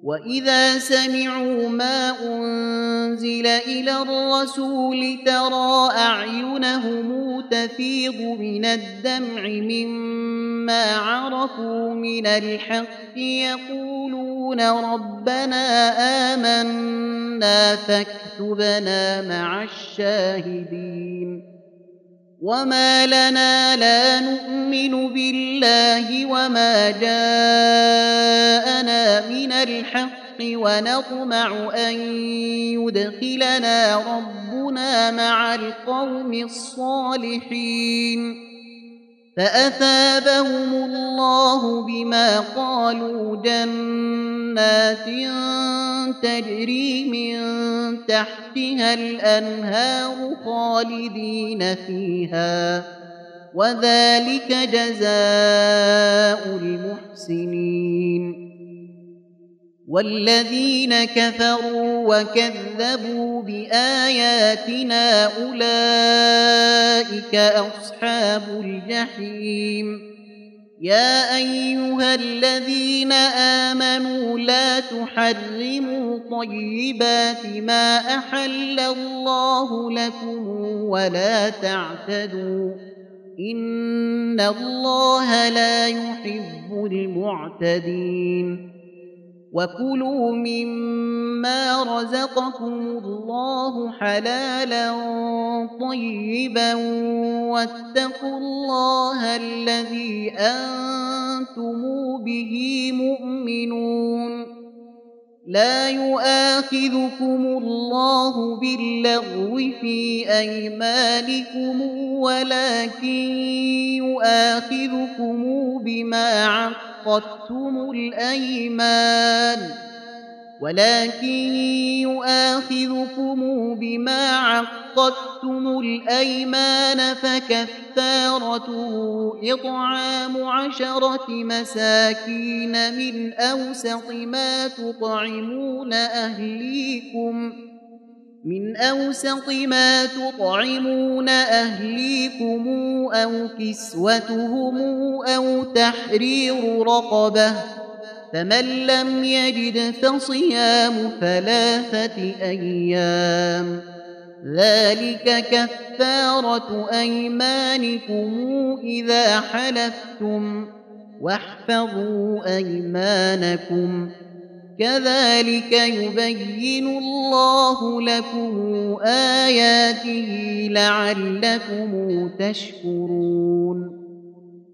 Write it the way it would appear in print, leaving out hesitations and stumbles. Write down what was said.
وإذا سمعوا ما أنزل إلى الرسول ترى أعينهم تفيض من الدمع مما عرفوا من الحق يقولون ربنا آمنا فاكتبنا مع الشاهدين وما لنا لا نؤمن بالله وما جاءنا من الحق ونطمع أن يدخلنا ربنا مع القوم الصالحين فأثابهم الله بما قالوا جنات تجري من تحتها الأنهار خالدين فيها وذلك جزاء المحسنين والذين كفروا وكذبوا بآياتنا أولئك أصحاب الجحيم يا أيها الذين آمنوا لا تحرموا طيبات ما أحل الله لكم ولا تعتدوا إن الله لا يحب المعتدين وكلوا مما رزقكم الله حلالا طيبا واتقوا الله الذي أنتم به مؤمنون لا يؤاخذكم الله باللغو في أيمانكم ولكن يؤاخذكم بما عقدتم الأيمان فكفارته إطعام 10 مساكين من أوسط ما تطعمون أهليكم أو كسوتهم أو تحرير رقبة فمن لم يجد فصيام 3 أيام ذلك كفارة أيمانكم إذا حلفتم واحفظوا أيمانكم كذلك يبين الله لكم آياته لعلكم تشكرون